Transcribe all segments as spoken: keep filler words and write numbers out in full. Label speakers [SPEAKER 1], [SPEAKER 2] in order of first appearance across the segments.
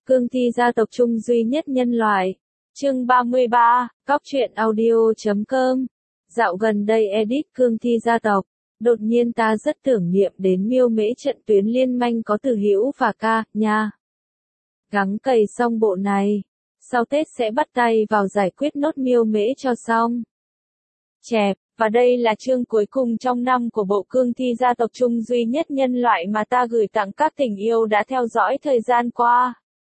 [SPEAKER 1] Cương thi gia tộc trung duy nhất nhân loại. Chương ba mươi ba, Cóc truyện audio chấm com. Dạo gần đây edit Cương thi gia tộc, đột nhiên ta rất tưởng niệm đến miêu mễ trận tuyến liên manh có Từ Hữu và Ca, nha. Gắng cày xong bộ này, sau Tết sẽ bắt tay vào giải quyết nốt miêu mễ cho xong. Chẹp, và đây là chương cuối cùng trong năm của bộ Cương thi gia tộc trung duy nhất nhân loại mà ta gửi tặng các tình yêu đã theo dõi thời gian qua.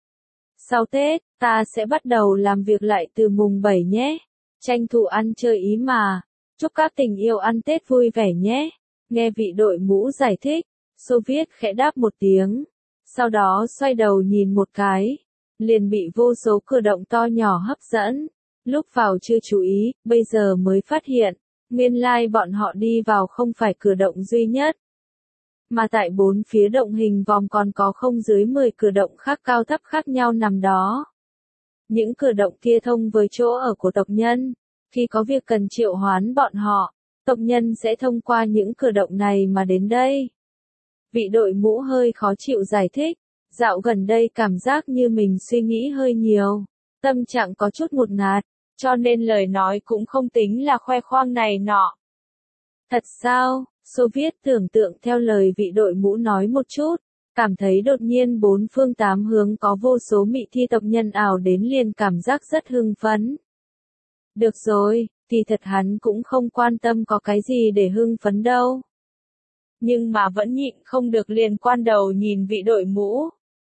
[SPEAKER 1] Sau Tết, ta sẽ bắt đầu làm việc lại từ mùng bảy nhé. Tranh thủ ăn chơi ý mà. Chúc các tình yêu ăn Tết vui vẻ nhé. Nghe vị đội mũ giải thích, Xô Viết khẽ đáp một tiếng. Sau đó xoay đầu nhìn một cái. Liền bị vô số cử động to nhỏ hấp dẫn. Lúc vào chưa chú ý, bây giờ mới phát hiện. Nguyên lai bọn họ đi vào không phải cử động duy nhất. Mà tại bốn phía động hình vòng còn có không dưới mười cử động khác cao thấp khác nhau nằm đó. Những cử động kia thông với chỗ ở của tộc nhân. Khi có việc cần triệu hoán bọn họ, tộc nhân sẽ thông qua những cử động này mà đến đây. Vị đội mũ hơi khó chịu giải thích, dạo gần đây cảm giác như mình suy nghĩ hơi nhiều, tâm trạng có chút ngột ngạt, cho nên lời nói cũng không tính là khoe khoang này nọ. Thật sao? Xô Viết tưởng tượng theo lời vị đội mũ nói một chút, cảm thấy đột nhiên bốn phương tám hướng có vô số mị thi tộc nhân ảo đến liền cảm giác rất hưng phấn. Được rồi, thì thật hắn cũng không quan tâm có cái gì để hưng phấn đâu. Nhưng mà vẫn nhịn không được liền quan đầu nhìn vị đội mũ.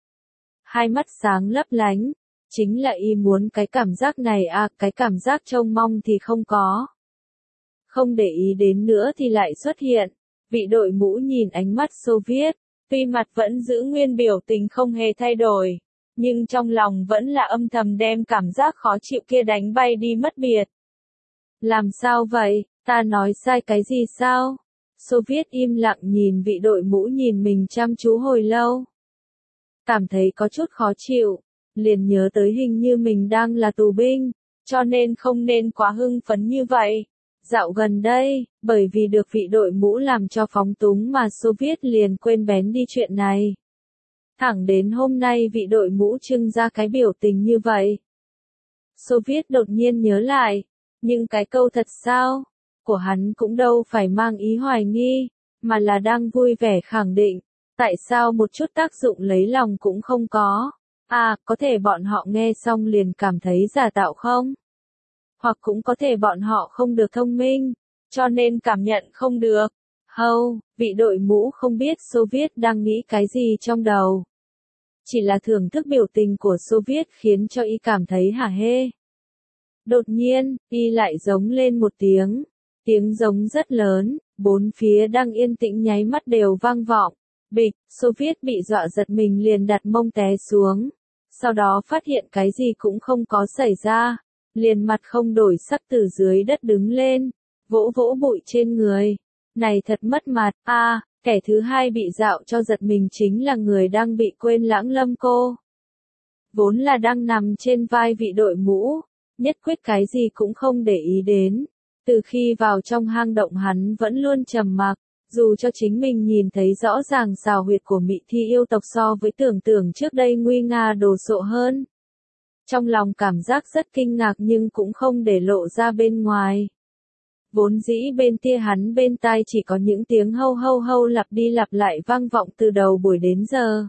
[SPEAKER 1] Hai mắt sáng lấp lánh, chính là y muốn cái cảm giác này à, cái cảm giác trông mong thì không có. Không để ý đến nữa thì lại xuất hiện. Vị đội mũ nhìn ánh mắt Xô Viết, tuy mặt vẫn giữ nguyên biểu tình không hề thay đổi, nhưng trong lòng vẫn là âm thầm đem cảm giác khó chịu kia đánh bay đi mất biệt. Làm sao vậy, ta nói sai cái gì sao? Xô Viết im lặng nhìn vị đội mũ nhìn mình chăm chú hồi lâu. Cảm thấy có chút khó chịu, liền nhớ tới hình như mình đang là tù binh, cho nên không nên quá hưng phấn như vậy. Dạo gần đây, bởi vì được vị đội mũ làm cho phóng túng mà Xô Viết liền quên bén đi chuyện này. Thẳng đến hôm nay vị đội mũ trưng ra cái biểu tình như vậy. Xô Viết đột nhiên nhớ lại, nhưng cái câu thật sao, của hắn cũng đâu phải mang ý hoài nghi, mà là đang vui vẻ khẳng định, tại sao một chút tác dụng lấy lòng cũng không có. À, có thể bọn họ nghe xong liền cảm thấy giả tạo không? Hoặc cũng có thể bọn họ không được thông minh, cho nên cảm nhận không được. Hâu, vị đội mũ không biết Xô Viết đang nghĩ cái gì trong đầu. Chỉ là thưởng thức biểu tình của Xô Viết khiến cho y cảm thấy hả hê. Đột nhiên, y lại giống lên một tiếng. Tiếng giống rất lớn, bốn phía đang yên tĩnh nháy mắt đều vang vọng. Bịch, Xô Viết bị dọa giật mình liền đặt mông té xuống. Sau đó phát hiện cái gì cũng không có xảy ra. Liền mặt không đổi sắc từ dưới đất đứng lên, vỗ vỗ bụi trên người. Này thật mất mặt, a à, kẻ thứ hai bị dạo cho giật mình chính là người đang bị quên lãng Lâm Cô. Vốn là đang nằm trên vai vị đội mũ, nhất quyết cái gì cũng không để ý đến. Từ khi vào trong hang động hắn vẫn luôn trầm mặc, dù cho chính mình nhìn thấy rõ ràng xào huyệt của mị thi yêu tộc so với tưởng tượng trước đây nguy nga đồ sộ hơn. Trong lòng cảm giác rất kinh ngạc nhưng cũng không để lộ ra bên ngoài. Vốn dĩ bên tia hắn bên tai chỉ có những tiếng hâu hâu hâu lặp đi lặp lại vang vọng từ đầu buổi đến giờ.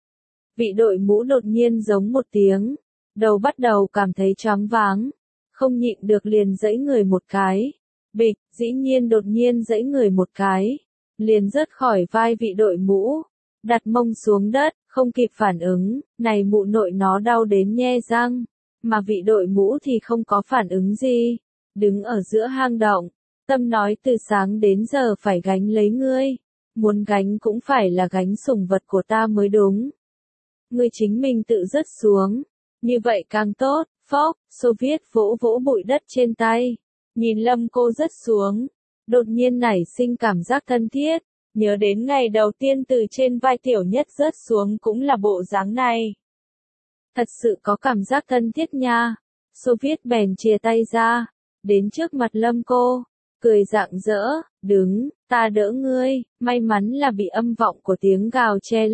[SPEAKER 1] Vị đội mũ đột nhiên giống một tiếng, đầu bắt đầu cảm thấy choáng váng, không nhịn được liền giãy người một cái. Bịch, dĩ nhiên đột nhiên giãy người một cái, liền rớt khỏi vai vị đội mũ, đặt mông xuống đất. Không kịp phản ứng, này mụ nội nó đau đến nhe răng, mà vị đội mũ thì không có phản ứng gì, đứng ở giữa hang động, tâm nói từ sáng đến giờ phải gánh lấy ngươi, muốn gánh cũng phải là gánh sủng vật của ta mới đúng. Ngươi chính mình tự rớt xuống, như vậy càng tốt, phốc, Xô Viết vỗ vỗ bụi đất trên tay, nhìn Lâm Cô rớt xuống, đột nhiên nảy sinh cảm giác thân thiết. Nhớ đến ngày đầu tiên từ trên vai tiểu nhất rớt xuống cũng là bộ dáng này. Thật sự có cảm giác thân thiết nha. Xô Viết bèn chìa tay ra, đến trước mặt Lâm Cô, cười rạng rỡ, đứng, ta đỡ ngươi, may mắn là bị âm vọng của tiếng gào che lấp,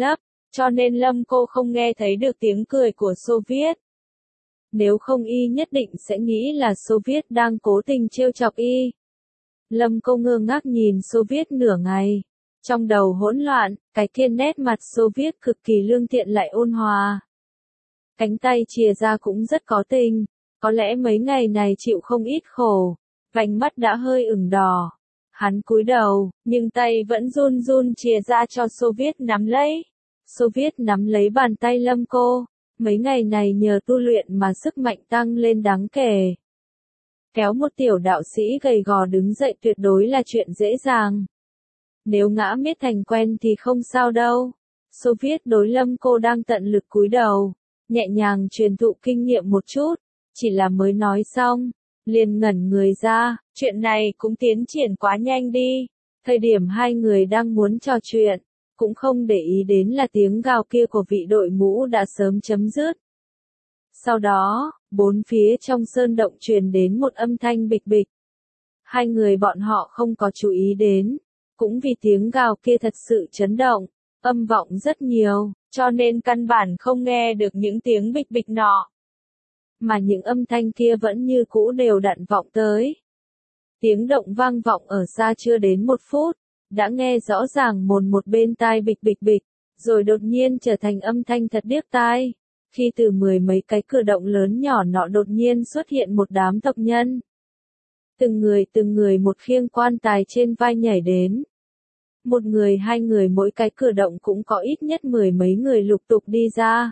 [SPEAKER 1] cho nên Lâm cô không nghe thấy được tiếng cười của Xô Viết. Nếu không y nhất định sẽ nghĩ là Xô Viết đang cố tình trêu chọc y. Lâm cô ngơ ngác nhìn Xô Viết nửa ngày. Trong đầu hỗn loạn, cái kia nét mặt Xô Viết cực kỳ lương thiện lại ôn hòa. Cánh tay chìa ra cũng rất có tình, có lẽ mấy ngày này chịu không ít khổ, vành mắt đã hơi ửng đỏ. Hắn cúi đầu, nhưng tay vẫn run run chìa ra cho Xô Viết nắm lấy. Xô Viết nắm lấy bàn tay Lâm cô, mấy ngày này nhờ tu luyện mà sức mạnh tăng lên đáng kể. Kéo một tiểu đạo sĩ gầy gò đứng dậy tuyệt đối là chuyện dễ dàng. Nếu ngã miết thành quen thì không sao đâu. Xô Viết đối Lâm cô đang tận lực cúi đầu, nhẹ nhàng truyền thụ kinh nghiệm một chút, chỉ là mới nói xong, liền ngẩn người ra, chuyện này cũng tiến triển quá nhanh đi. Thời điểm hai người đang muốn trò chuyện, cũng không để ý đến là tiếng gào kia của vị đội mũ đã sớm chấm dứt. Sau đó, bốn phía trong sơn động truyền đến một âm thanh bịch bịch. Hai người bọn họ không có chú ý đến, cũng vì tiếng gào kia thật sự chấn động, âm vọng rất nhiều, cho nên căn bản không nghe được những tiếng bịch bịch nọ. Mà những âm thanh kia vẫn như cũ đều đặn vọng tới. Tiếng động vang vọng ở xa chưa đến một phút, đã nghe rõ ràng mồn một bên tai bịch bịch bịch, rồi đột nhiên trở thành âm thanh thật điếc tai. Khi từ mười mấy cái cửa động lớn nhỏ nọ đột nhiên xuất hiện một đám tộc nhân. Từng người từng người một khiêng quan tài trên vai nhảy đến. Một người hai người mỗi cái cửa động cũng có ít nhất mười mấy người lục tục đi ra.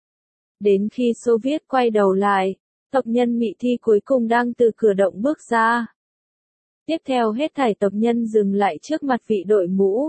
[SPEAKER 1] Đến khi Xô Viết quay đầu lại, tộc nhân Mị Thi cuối cùng đang từ cửa động bước ra. Tiếp theo hết thảy tộc nhân dừng lại trước mặt vị đội mũ.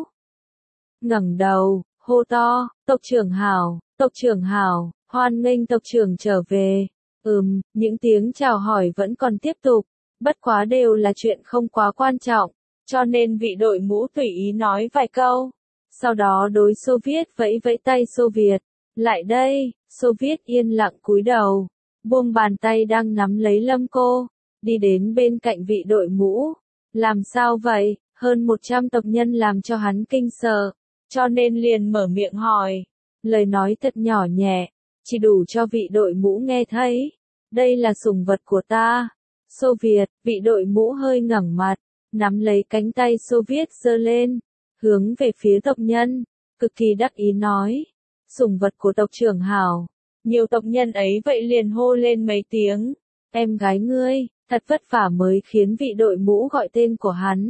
[SPEAKER 1] Ngẩng đầu, hô to, tộc trưởng hảo, tộc trưởng hảo, hoan nghênh tộc trưởng trở về. Ừm, những tiếng chào hỏi vẫn còn tiếp tục, bất quá đều là chuyện không quá quan trọng, cho nên vị đội mũ tùy ý nói vài câu. Sau đó đối Xô Viết vẫy vẫy tay Xô Việt, lại đây. Xô Viết yên lặng cúi đầu, buông bàn tay đang nắm lấy Lâm cô, đi đến bên cạnh vị đội mũ. Làm sao vậy? Hơn một trăm tộc nhân làm cho hắn kinh sợ, cho nên liền mở miệng hỏi. Lời nói thật nhỏ nhẹ, chỉ đủ cho vị đội mũ nghe thấy. Đây là sủng vật của ta. Xô Việt, vị đội mũ hơi ngẩng mặt, nắm lấy cánh tay Xô Viết giơ lên, hướng về phía tộc nhân, cực kỳ đắc ý nói. Sủng vật của tộc trưởng hảo. Nhiều tộc nhân ấy vậy liền hô lên mấy tiếng. Em gái ngươi, thật vất vả mới khiến vị đội mũ gọi tên của hắn.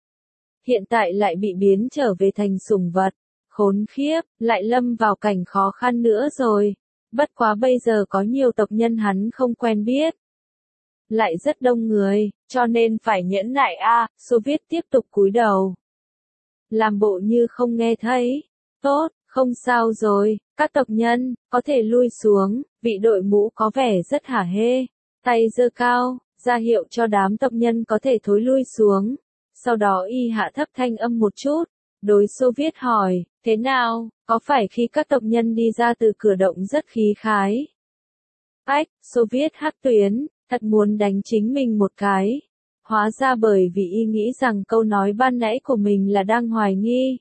[SPEAKER 1] Hiện tại lại bị biến trở về thành sủng vật. Khốn khiếp, lại lâm vào cảnh khó khăn nữa rồi. Bất quá bây giờ có nhiều tộc nhân hắn không quen biết. Lại rất đông người, cho nên phải nhẫn nại a. À, Xô Viết tiếp tục cúi đầu. Làm bộ như không nghe thấy. Tốt, không sao rồi, các tộc nhân, có thể lui xuống. Vị đội mũ có vẻ rất hả hê. Tay giơ cao, ra hiệu cho đám tộc nhân có thể thối lui xuống. Sau đó y hạ thấp thanh âm một chút. Đối Xô Viết hỏi, thế nào, có phải khi các tộc nhân đi ra từ cửa động rất khí khái? Ách, Xô Viết hắc tuyến, thật muốn đánh chính mình một cái. Hóa ra bởi vì y nghĩ rằng câu nói ban nãy của mình là đang hoài nghi.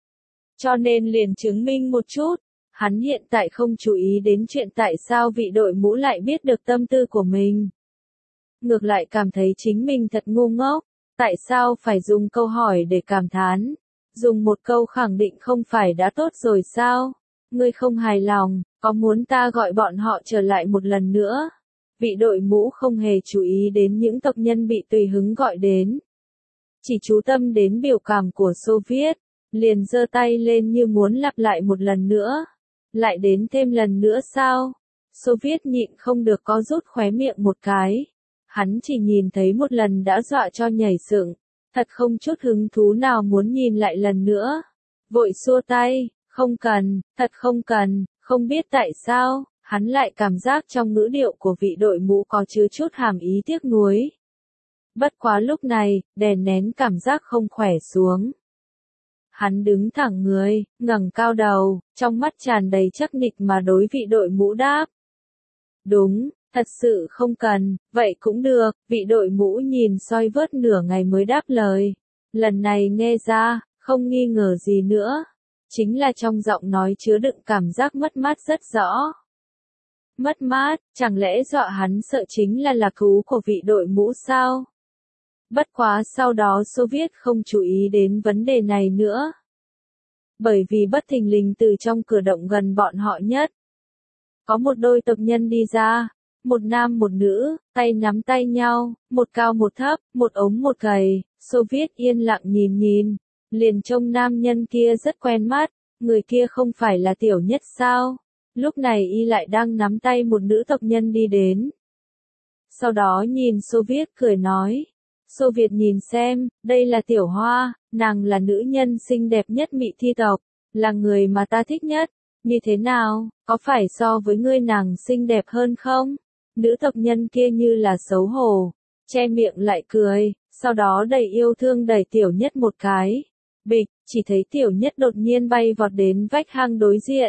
[SPEAKER 1] Cho nên liền chứng minh một chút. Hắn hiện tại không chú ý đến chuyện tại sao vị đội mũ lại biết được tâm tư của mình. Ngược lại cảm thấy chính mình thật ngu ngốc. Tại sao phải dùng câu hỏi để cảm thán? Dùng một câu khẳng định không phải đã tốt rồi sao? Ngươi không hài lòng, có muốn ta gọi bọn họ trở lại một lần nữa? Vị đội mũ không hề chú ý đến những tộc nhân bị tùy hứng gọi đến. Chỉ chú tâm đến biểu cảm của Xô Viết, liền giơ tay lên như muốn lặp lại một lần nữa. Lại đến thêm lần nữa sao? Xô Viết nhịn không được có rút khóe miệng một cái. Hắn chỉ nhìn thấy một lần đã dọa cho nhảy dựng, thật không chút hứng thú nào muốn nhìn lại lần nữa. Vội xua tay, không cần, thật không cần, không biết tại sao, hắn lại cảm giác trong ngữ điệu của vị đội mũ có chứa chút hàm ý tiếc nuối. Bất quá lúc này, đè nén cảm giác không khỏe xuống. Hắn đứng thẳng người, ngẩng cao đầu, trong mắt tràn đầy chắc nịch mà đối vị đội mũ đáp. Đúng, thật sự không cần, vậy cũng được, vị đội mũ nhìn soi vớt nửa ngày mới đáp lời. Lần này nghe ra, không nghi ngờ gì nữa. chính là trong giọng nói chứa đựng cảm giác mất mát rất rõ. Mất mát, chẳng lẽ dọa hắn sợ chính là lạc thú của vị đội mũ sao? Bất quá sau đó Xô Viết không chú ý đến vấn đề này nữa. Bởi vì bất thình lình từ trong cửa động gần bọn họ nhất. Có một đôi tộc nhân đi ra, một nam một nữ, tay nắm tay nhau, một cao một thấp, một ống một gầy. Xô Viết yên lặng nhìn nhìn, liền trông nam nhân kia rất quen mắt, người kia không phải là Tiểu Nhất sao? Lúc này y lại đang nắm tay một nữ tộc nhân đi đến. Sau đó nhìn Xô Viết cười nói. Xô Việt nhìn xem, đây là Tiểu Hoa, nàng là nữ nhân xinh đẹp nhất Mị Thi tộc, là người mà ta thích nhất. Như thế nào, có phải so với ngươi nàng xinh đẹp hơn không? Nữ tộc nhân kia như là xấu hổ, che miệng lại cười, sau đó đầy yêu thương đẩy Tiểu Nhất một cái. Bịch, chỉ thấy Tiểu Nhất đột nhiên bay vọt đến vách hang đối diện.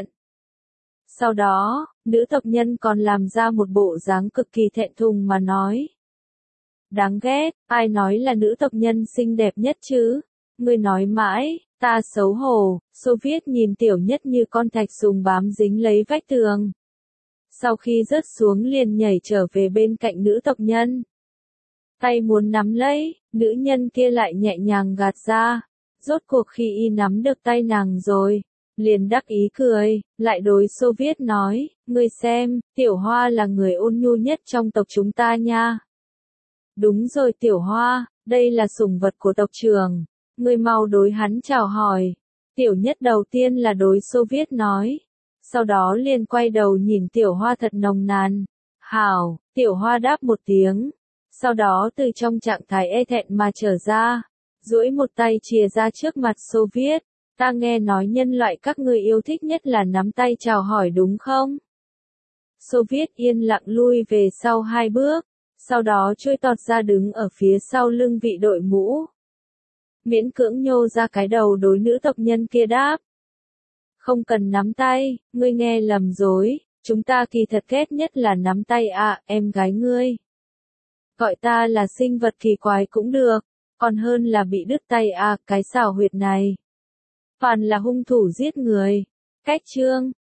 [SPEAKER 1] Sau đó, nữ tộc nhân còn làm ra một bộ dáng cực kỳ thẹn thùng mà nói. Đáng ghét, ai nói là nữ tộc nhân xinh đẹp nhất chứ? Ngươi nói mãi, ta xấu hổ. Xô Viết nhìn Tiểu Nhất như con thạch sùng bám dính lấy vách tường. Sau khi rớt xuống liền nhảy trở về bên cạnh nữ tộc nhân. Tay muốn nắm lấy, nữ nhân kia lại nhẹ nhàng gạt ra. Rốt cuộc khi y nắm được tay nàng rồi, liền đắc ý cười, lại đối Xô Viết nói, ngươi xem, Tiểu Hoa là người ôn nhu nhất trong tộc chúng ta nha. Đúng rồi Tiểu Hoa, đây là sủng vật của tộc trưởng, ngươi mau đối hắn chào hỏi. Tiểu Nhất đầu tiên là đối Xô Viết nói, sau đó liền quay đầu nhìn Tiểu Hoa thật nồng nàn. Hảo, Tiểu Hoa đáp một tiếng, sau đó từ trong trạng thái e thẹn mà trở ra, duỗi một tay chìa ra trước mặt Xô Viết. Ta nghe nói nhân loại các ngươi yêu thích nhất là nắm tay chào hỏi đúng không? Xô Viết yên lặng lui về sau hai bước, sau đó trôi tọt ra đứng ở phía sau lưng vị đội mũ. Miễn cưỡng nhô ra cái đầu đối nữ tộc nhân kia đáp. Không cần nắm tay, ngươi nghe lầm rồi, chúng ta kỳ thật ghét nhất là nắm tay à, em gái ngươi. Gọi ta là sinh vật kỳ quái cũng được, còn hơn là bị đứt tay à, cái xảo huyệt này. Phàm là hung thủ giết người. Cách chương